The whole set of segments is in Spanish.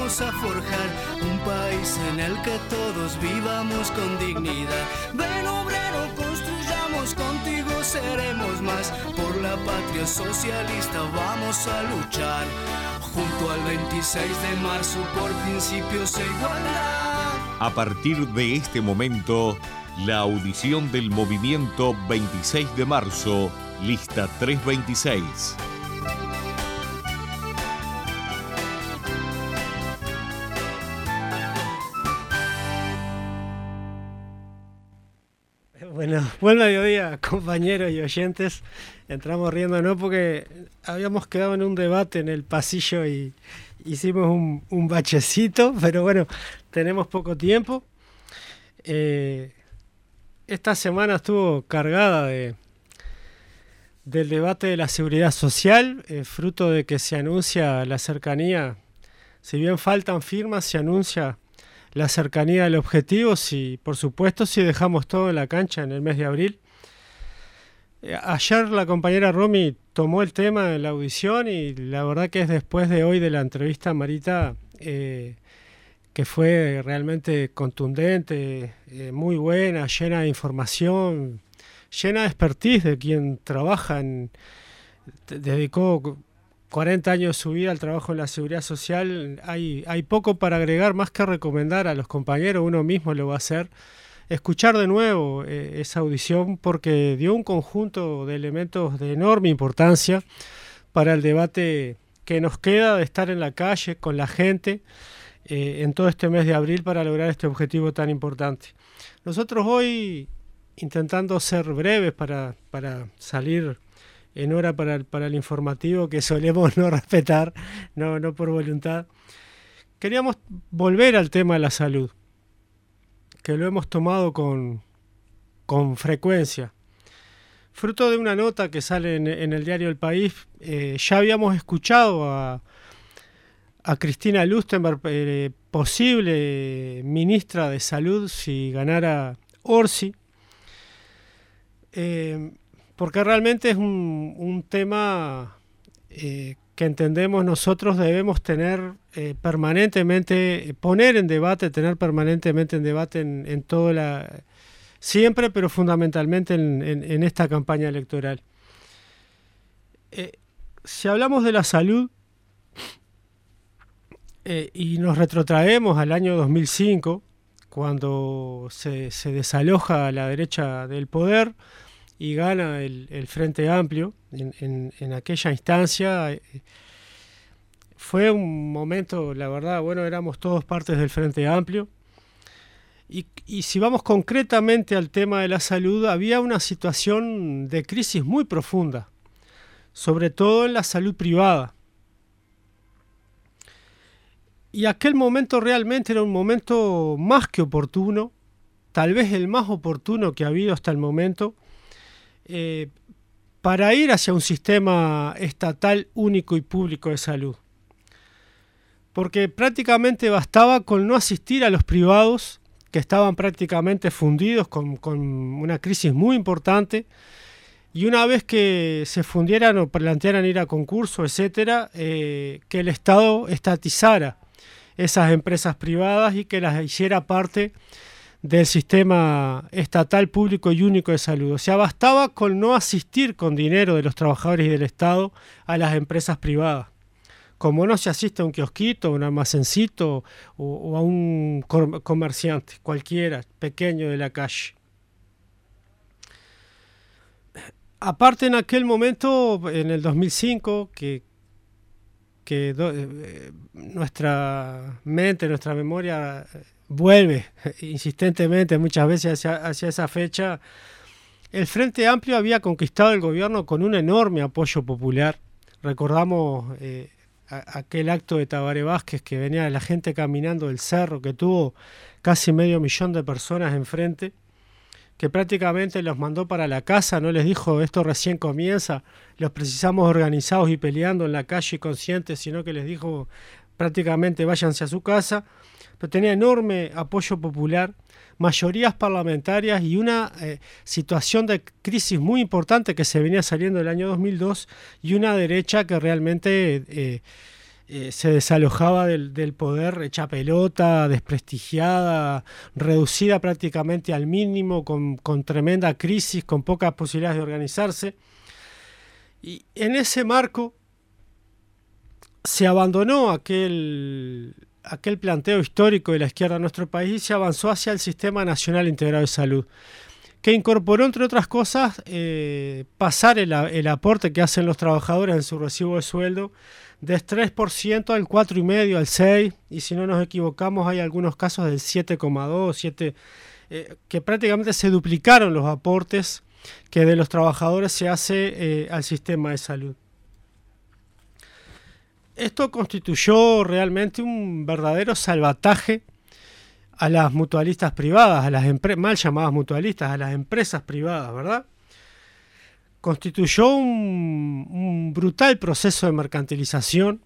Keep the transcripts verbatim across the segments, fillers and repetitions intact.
vamos a forjar un país en el que todos vivamos con dignidad. Ven obrero, construyamos, contigo seremos más. Por la patria socialista vamos a luchar, junto al veintiséis de marzo por principios e igualdad. A partir de este momento, la audición del movimiento veintiséis de marzo, lista trescientos veintiséis. Bueno, buen mediodía, compañeros y oyentes. Entramos riéndonos porque habíamos quedado en un debate en el pasillo y hicimos un, un bachecito, pero bueno, tenemos poco tiempo. Eh, esta semana estuvo cargada de del debate de la seguridad social, eh, fruto de que se anuncia la cercanía, si bien faltan firmas, se anuncia la cercanía del objetivo, si, por supuesto, si dejamos todo en la cancha en el mes de abril. Eh, ayer la compañera Romy tomó el tema en la audición y la verdad que es después de hoy de la entrevista a Marita, eh, que fue realmente contundente, eh, muy buena, llena de información, llena de expertise de quien trabaja, en, dedicó cuarenta años de su vida al trabajo en la seguridad social. Hay, hay poco para agregar, más que recomendar a los compañeros, uno mismo lo va a hacer, escuchar de nuevo eh, esa audición porque dio un conjunto de elementos de enorme importancia para el debate que nos queda de estar en la calle con la gente eh, en todo este mes de abril para lograr este objetivo tan importante. Nosotros hoy, intentando ser breves para, para salir en hora para el, para el informativo que solemos no respetar, no, no por voluntad, queríamos volver al tema de la salud, que lo hemos tomado con, con frecuencia. Fruto de una nota que sale en, en el diario El País, eh, ya habíamos escuchado a, a Cristina Lustenberg, eh, posible ministra de Salud si ganara Orsi, eh, porque realmente es un, un tema eh, que entendemos nosotros debemos tener eh, permanentemente, poner en debate, tener permanentemente en debate en, en toda la, siempre, pero fundamentalmente en, en, en esta campaña electoral. Eh, si hablamos de la salud eh, y nos retrotraemos al año dos mil cinco, cuando se, se desaloja a la derecha del poder y gana el, el Frente Amplio, en, en, en aquella instancia eh, fue un momento, la verdad, bueno, éramos todos partes del Frente Amplio, y, y si vamos concretamente al tema de la salud, había una situación de crisis muy profunda, sobre todo en la salud privada. Y aquel momento realmente era un momento más que oportuno, tal vez el más oportuno que ha habido hasta el momento, Eh, para ir hacia un sistema estatal único y público de salud. Porque prácticamente bastaba con no asistir a los privados, que estaban prácticamente fundidos con, con una crisis muy importante, y una vez que se fundieran o plantearan ir a concurso, etcétera, eh, que el Estado estatizara esas empresas privadas y que las hiciera parte del sistema estatal público y único de salud. O sea, bastaba con no asistir con dinero de los trabajadores y del Estado a las empresas privadas. Como no se asiste a un kiosquito, a un almacencito o, o a un comerciante, cualquiera, pequeño de la calle. Aparte, en aquel momento, en el dos mil cinco, que, que do, eh, nuestra mente, nuestra memoria vuelve insistentemente muchas veces hacia, hacia esa fecha, el Frente Amplio había conquistado el gobierno con un enorme apoyo popular. Recordamos eh, a, aquel acto de Tabaré Vázquez, que venía la gente caminando del cerro, que tuvo casi medio millón de personas enfrente, que prácticamente los mandó para la casa, no les dijo esto recién comienza, los precisamos organizados y peleando en la calle y conscientes, sino que les dijo prácticamente váyanse a su casa. Pero tenía enorme apoyo popular, mayorías parlamentarias y una eh, situación de crisis muy importante que se venía saliendo del año dos mil dos, y una derecha que realmente eh, eh, se desalojaba del, del poder hecha pelota, desprestigiada, reducida prácticamente al mínimo, con, con tremenda crisis, con pocas posibilidades de organizarse. Y en ese marco se abandonó aquel, aquel planteo histórico de la izquierda en nuestro país y se avanzó hacia el Sistema Nacional Integrado de Salud, que incorporó, entre otras cosas, eh, pasar el, el aporte que hacen los trabajadores en su recibo de sueldo del tres por ciento al cuatro coma cinco por ciento, al seis por ciento, y si no nos equivocamos hay algunos casos del siete coma dos por ciento, siete, eh, que prácticamente se duplicaron los aportes que de los trabajadores se hace eh, al sistema de salud. Esto constituyó realmente un verdadero salvataje a las mutualistas privadas, a las mal llamadas mutualistas, a las empresas privadas, ¿verdad? Constituyó un, un brutal proceso de mercantilización,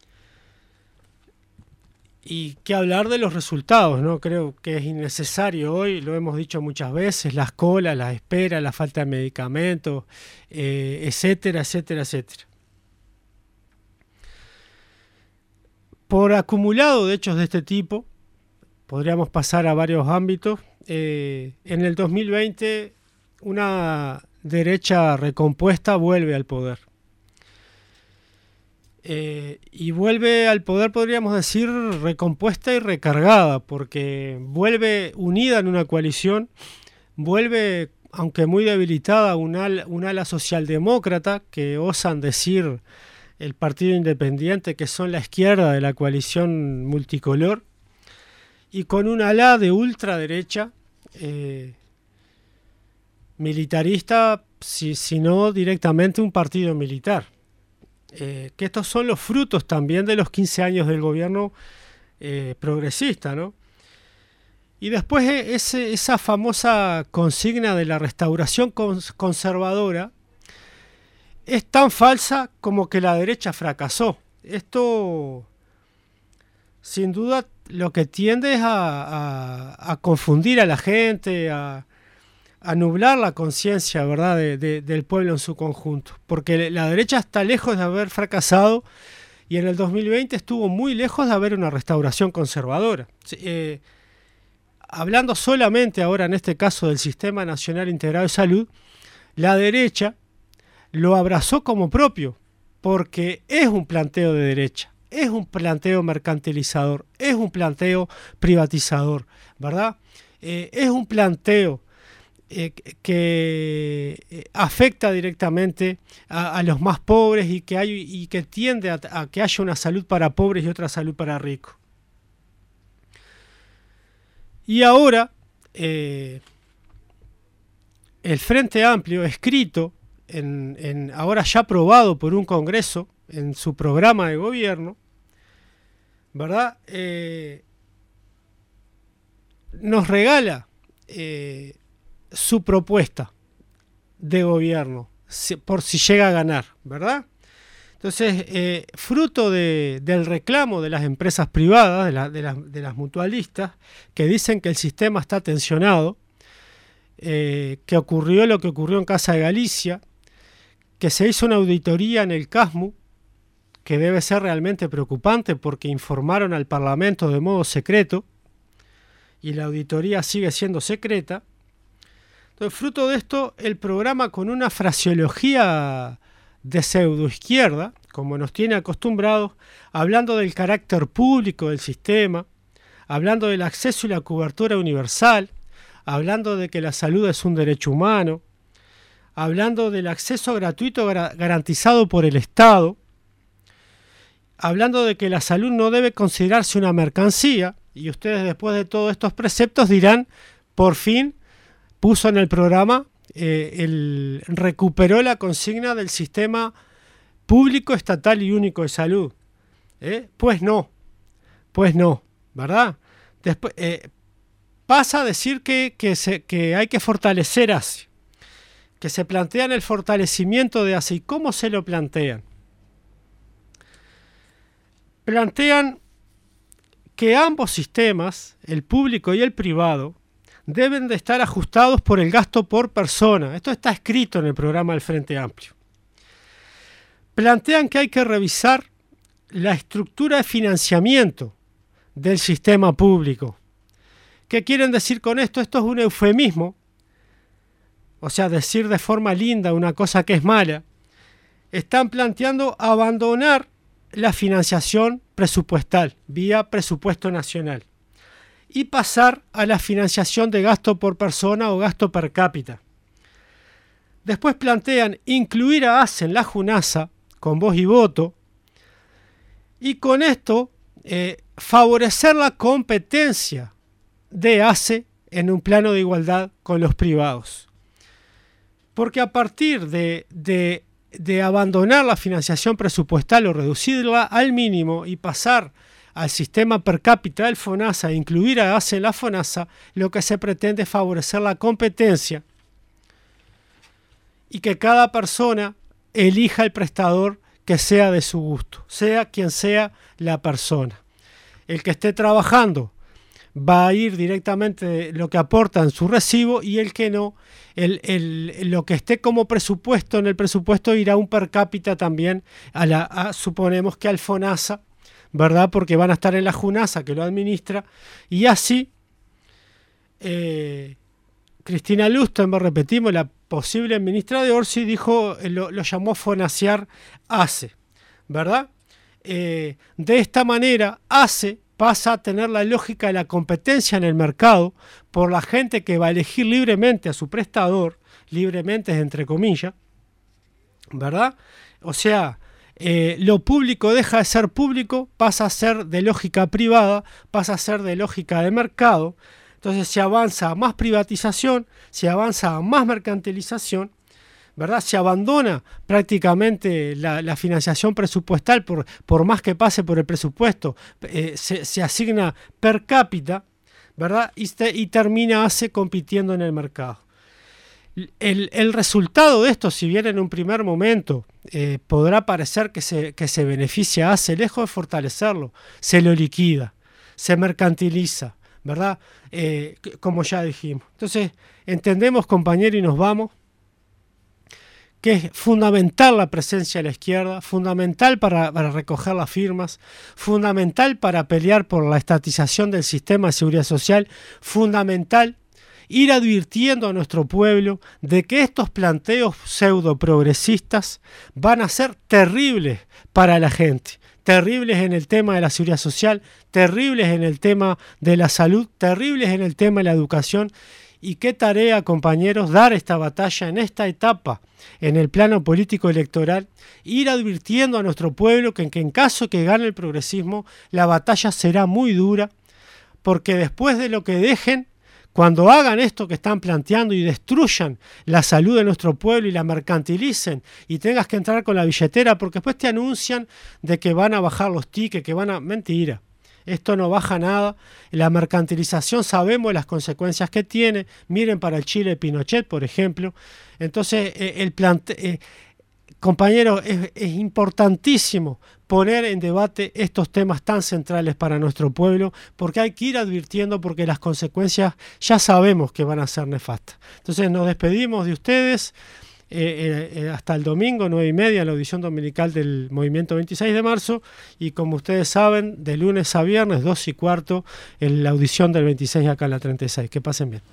y qué hablar de los resultados, ¿no? Creo que es innecesario hoy, lo hemos dicho muchas veces, las colas, las esperas, la falta de medicamentos, eh, etcétera, etcétera, etcétera. Por acumulado de hechos de este tipo, podríamos pasar a varios ámbitos. Eh, en el dos mil veinte, una derecha recompuesta vuelve al poder. Eh, y vuelve al poder, podríamos decir, recompuesta y recargada, porque vuelve unida en una coalición, vuelve, aunque muy debilitada, un ala, un ala socialdemócrata, que osan decir el Partido Independiente que son la izquierda de la coalición multicolor, y con un ala de ultraderecha, eh, militarista, si, si no directamente un partido militar. Eh, que estos son los frutos también de los quince años del gobierno eh, progresista, ¿no? Y después ese, esa famosa consigna de la restauración cons conservadora es tan falsa como que la derecha fracasó. Esto, sin duda, lo que tiende es a, a, a confundir a la gente, a, a nublar la conciencia, ¿verdad?, de, de, del pueblo en su conjunto. Porque la derecha está lejos de haber fracasado, y en el dos mil veinte estuvo muy lejos de haber una restauración conservadora. Eh, hablando solamente ahora en este caso del Sistema Nacional Integrado de Salud, la derecha lo abrazó como propio, porque es un planteo de derecha, es un planteo mercantilizador, es un planteo privatizador, ¿verdad? Eh, es un planteo Eh, que afecta directamente a, a los más pobres, y que, hay, y que tiende a, a que haya una salud para pobres y otra salud para ricos. Y ahora eh, el Frente Amplio, escrito, en, en, ahora ya aprobado por un Congreso en su programa de gobierno, ¿verdad? Eh, nos regala eh, su propuesta de gobierno, si, por si llega a ganar, ¿verdad? Entonces, eh, fruto de, del reclamo de las empresas privadas, de, la, de, las, de las mutualistas, que dicen que el sistema está tensionado, eh, que ocurrió lo que ocurrió en Casa de Galicia, que se hizo una auditoría en el CASMU, que debe ser realmente preocupante porque informaron al Parlamento de modo secreto, y la auditoría sigue siendo secreta. Entonces, fruto de esto, el programa, con una fraseología de pseudoizquierda, como nos tiene acostumbrados, hablando del carácter público del sistema, hablando del acceso y la cobertura universal, hablando de que la salud es un derecho humano, hablando del acceso gratuito garantizado por el Estado, hablando de que la salud no debe considerarse una mercancía, y ustedes, después de todos estos preceptos, dirán, por fin puso en el programa, eh, el, recuperó la consigna del sistema público, estatal y único de salud. ¿Eh? Pues no, pues no, ¿verdad? Después eh, pasa a decir que, que, se, que hay que fortalecer A S I, que se plantean el fortalecimiento de A S I. ¿Cómo se lo plantean? Plantean que ambos sistemas, el público y el privado, deben de estar ajustados por el gasto por persona. Esto está escrito en el programa del Frente Amplio. Plantean que hay que revisar la estructura de financiamiento del sistema público. ¿Qué quieren decir con esto? Esto es un eufemismo, o sea, decir de forma linda una cosa que es mala. Están planteando abandonar la financiación presupuestal vía presupuesto nacional y pasar a la financiación de gasto por persona o gasto per cápita. Después plantean incluir a ACE en la JUNASA con voz y voto y con esto eh, favorecer la competencia de ACE en un plano de igualdad con los privados. Porque a partir de, de, de abandonar la financiación presupuestal o reducirla al mínimo y pasar al sistema per cápita del FONASA e incluir a ACE en la FONASA, lo que se pretende es favorecer la competencia y que cada persona elija el prestador que sea de su gusto, sea quien sea la persona. El que esté trabajando va a ir directamente lo que aporta en su recibo y el que no, el, el, lo que esté como presupuesto en el presupuesto irá un per cápita también, a la, a, suponemos que al FONASA, ¿verdad? Porque van a estar en la JUNASA que lo administra y así eh, Cristina Lustenberg, repetimos, la posible ministra de Orsi, dijo, lo, lo llamó fonasear ACE, ¿verdad? Eh, de esta manera ACE pasa a tener la lógica de la competencia en el mercado por la gente que va a elegir libremente a su prestador, libremente entre comillas, ¿verdad? O sea, eh, lo público deja de ser público, pasa a ser de lógica privada, pasa a ser de lógica de mercado. Entonces se avanza a más privatización, se avanza a más mercantilización, ¿verdad? Se abandona prácticamente la, la financiación presupuestal, por, por más que pase por el presupuesto, eh, se, se asigna per cápita, ¿verdad? Y, te, y termina ACE compitiendo en el mercado. El, el resultado de esto, si bien en un primer momento eh, podrá parecer que se, que se beneficia a ACE, lejos de fortalecerlo, se lo liquida, se mercantiliza, ¿verdad? Eh, como ya dijimos. Entonces, entendemos, compañeros, y nos vamos, que es fundamental la presencia de la izquierda, fundamental para, para recoger las firmas, fundamental para pelear por la estatización del sistema de seguridad social, fundamental ir advirtiendo a nuestro pueblo de que estos planteos pseudo progresistas van a ser terribles para la gente. Terribles en el tema de la seguridad social, terribles en el tema de la salud, terribles en el tema de la educación. Y qué tarea, compañeros, dar esta batalla en esta etapa, en el plano político electoral, ir advirtiendo a nuestro pueblo que, que en caso que gane el progresismo, la batalla será muy dura, porque después de lo que dejen, cuando hagan esto que están planteando y destruyan la salud de nuestro pueblo y la mercantilicen y tengas que entrar con la billetera porque después te anuncian de que van a bajar los tickets, que van a... Mentira, esto no baja nada. La mercantilización sabemos las consecuencias que tiene. Miren para el Chile de Pinochet, por ejemplo. Entonces, eh, el plante... Eh, compañeros, es, es importantísimo poner en debate estos temas tan centrales para nuestro pueblo, porque hay que ir advirtiendo, porque las consecuencias ya sabemos que van a ser nefastas. Entonces nos despedimos de ustedes eh, eh, hasta el domingo, nueve y media, la audición dominical del Movimiento veintiséis de marzo, y como ustedes saben, de lunes a viernes, dos y cuarto, en la audición del veintiséis acá en la treinta y seis. Que pasen bien.